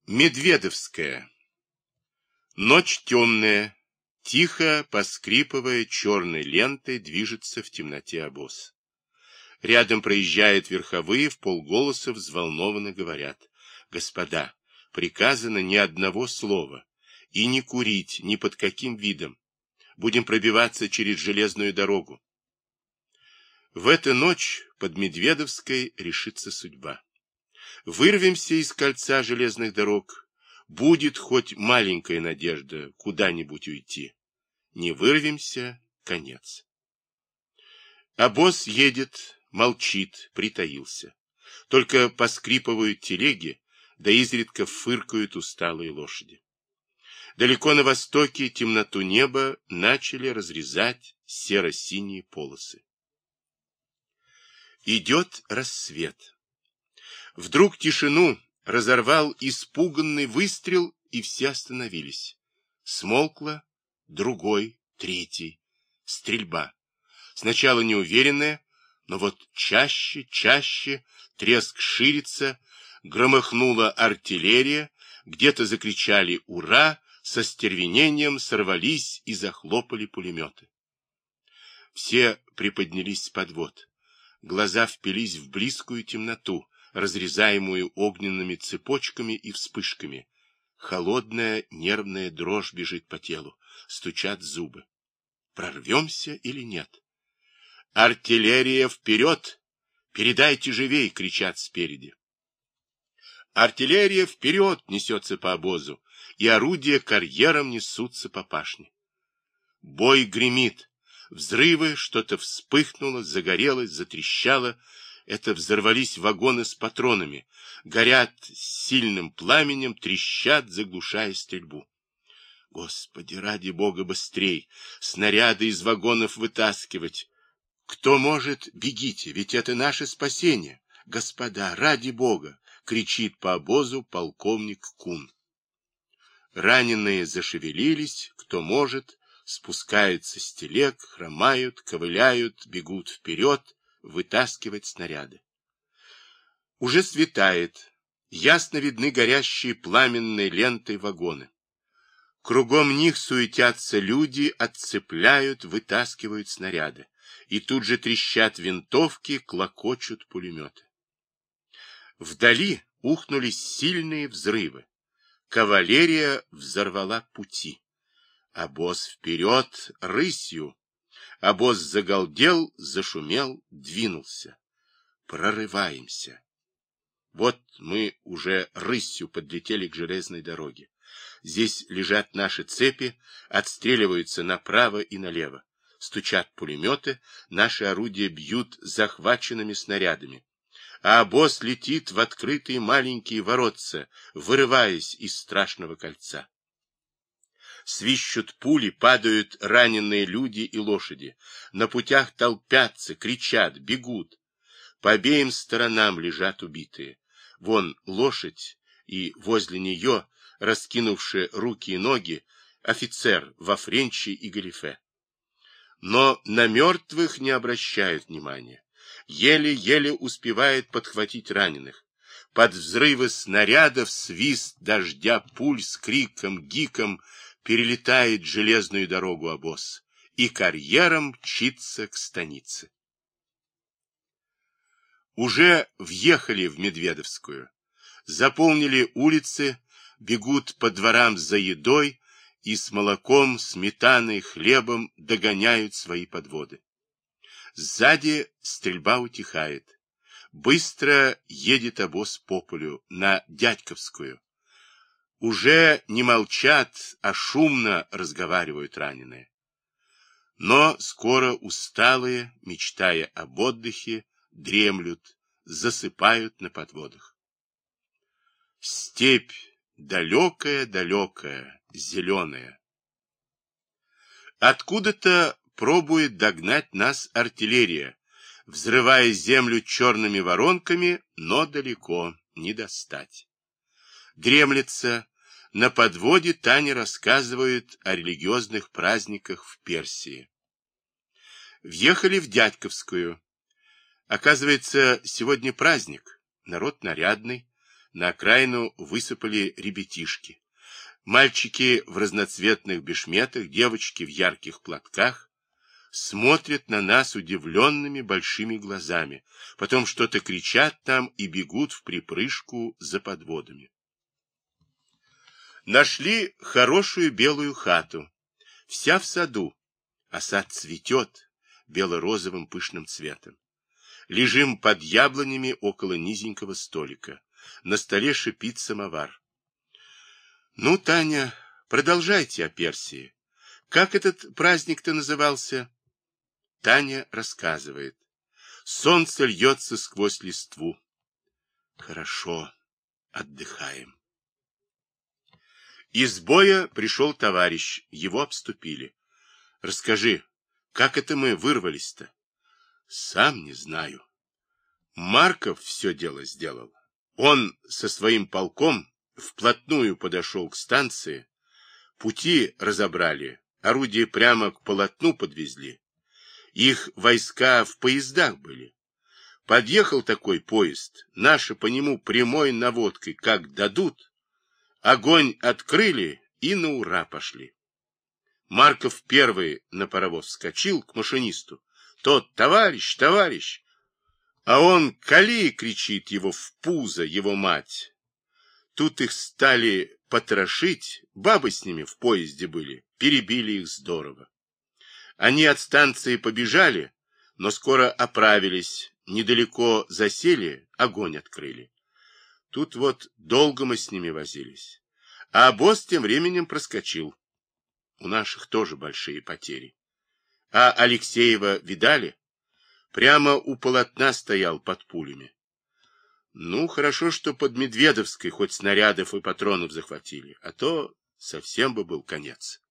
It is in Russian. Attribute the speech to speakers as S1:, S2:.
S1: Медведовская. Ночь темная, тихо поскрипывая черной лентой, движется в темноте обоз. Рядом проезжают верховые, вполголоса взволнованно говорят: «Господа, приказано ни одного слова, и не курить ни под каким видом. Будем пробиваться через железную дорогу». В эту ночь под Медведовской решится судьба. Вырвемся из кольца железных дорог, будет хоть маленькая надежда куда-нибудь уйти. Не вырвемся — конец. Обоз едет, молчит, притаился. Только поскрипывают телеги, да изредка фыркают усталые лошади. Далеко на востоке темноту неба начали разрезать серо-синие полосы. Идет рассвет. Вдруг тишину разорвал испуганный выстрел, и все остановились. Смолкло, другой, третий. Стрельба. Сначала неуверенная, но вот чаще, треск ширится, громыхнула артиллерия, где-то закричали «Ура!», со стервенением сорвались и захлопали пулеметы. Все приподнялись с подвод. Глаза впились в близкую темноту, разрезаемую огненными цепочками и вспышками. Холодная нервная дрожь бежит по телу, стучат зубы. Прорвемся или нет? «Артиллерия вперед! Передайте живей!» — кричат спереди. «Артиллерия вперед!» — несется по обозу, и орудия карьером несутся по пашне. Бой гремит. Взрывы, что-то вспыхнуло, загорелось, затрещало. Это взорвались вагоны с патронами. Горят сильным пламенем, трещат, заглушая стрельбу. Господи, ради Бога, быстрей! Снаряды из вагонов вытаскивать. Кто может, бегите, ведь это наше спасение. Господа, ради Бога! Кричит по обозу полковник Кун. Раненые зашевелились, кто может, спускаются с телег, хромают, ковыляют, бегут вперед, вытаскивать снаряды. Уже светает, ясно видны горящие пламенной лентой вагоны. Кругом них суетятся люди, отцепляют, вытаскивают снаряды. И тут же трещат винтовки, клокочут пулеметы. Вдали ухнули сильные взрывы. Кавалерия взорвала пути. Обоз вперед, рысью. Обоз загалдел, зашумел, двинулся. Прорываемся. Вот мы уже рысью подлетели к железной дороге. Здесь лежат наши цепи, отстреливаются направо и налево. Стучат пулеметы, наши орудия бьют захваченными снарядами. А обоз летит в открытые маленькие воротца, вырываясь из страшного кольца. Свищут пули, падают раненые люди и лошади. На путях толпятся, кричат, бегут. По обеим сторонам лежат убитые. Вон лошадь, и возле нее, раскинувшие руки и ноги, офицер во френче и галифе. Но на мертвых не обращают внимания. Еле-еле успевает подхватить раненых. Под взрывы снарядов, свист дождя пуль с криком, гиком перелетает железную дорогу обоз и карьером мчится к станице. Уже въехали в Медведовскую, заполнили улицы, бегут по дворам за едой и с молоком, сметаной, хлебом догоняют свои подводы. Сзади стрельба утихает. Быстро едет обоз по полю на Дядьковскую. Уже не молчат, а шумно разговаривают раненые. Но скоро усталые, мечтая об отдыхе, дремлют, засыпают на подводах. Степь далекая-далекая, зеленая. Откуда-то пробует догнать нас артиллерия, взрывая землю черными воронками, но далеко не достать. Дремлется, на подводе Таня рассказывает о религиозных праздниках в Персии. Въехали в Дядьковскую. Оказывается, сегодня праздник, народ нарядный, На окраину высыпали ребятишки. Мальчики в разноцветных бешметах, девочки в ярких платках смотрят на нас удивленными большими глазами, потом что-то кричат там и бегут в припрыжку за подводами. Нашли хорошую белую хату, вся в саду, а сад цветет бело-розовым пышным цветом. Лежим под яблонями около низенького столика. На столе шипит самовар. Ну, Таня, продолжайте о Персии. Как этот праздник-то назывался? Таня рассказывает. Солнце льется сквозь листву. Хорошо, отдыхаем. Из боя пришел товарищ, его обступили. Расскажи, как это мы вырвались-то? Сам не знаю. Марков все дело сделал. Он со своим полком вплотную подошел к станции, пути разобрали, орудия прямо к полотну подвезли. Их войска в поездах были. Подъехал такой поезд, наши по нему прямой наводкой, как дадут, огонь открыли и на ура пошли. Марков первый на паровоз вскочил к машинисту. Тот: товарищ, товарищ! А он: кали! Кричит его в пузо, его мать. Тут их стали потрошить, бабы с ними в поезде были, перебили их здорово. Они от станции побежали, но скоро оправились, недалеко засели, огонь открыли. Тут вот долго мы с ними возились. А обоз тем временем проскочил. У наших тоже большие потери. А Алексеева видали? Прямо у полотна стоял под пулями. Ну, хорошо, что под Медведовской хоть снарядов и патронов захватили, а то совсем бы был конец.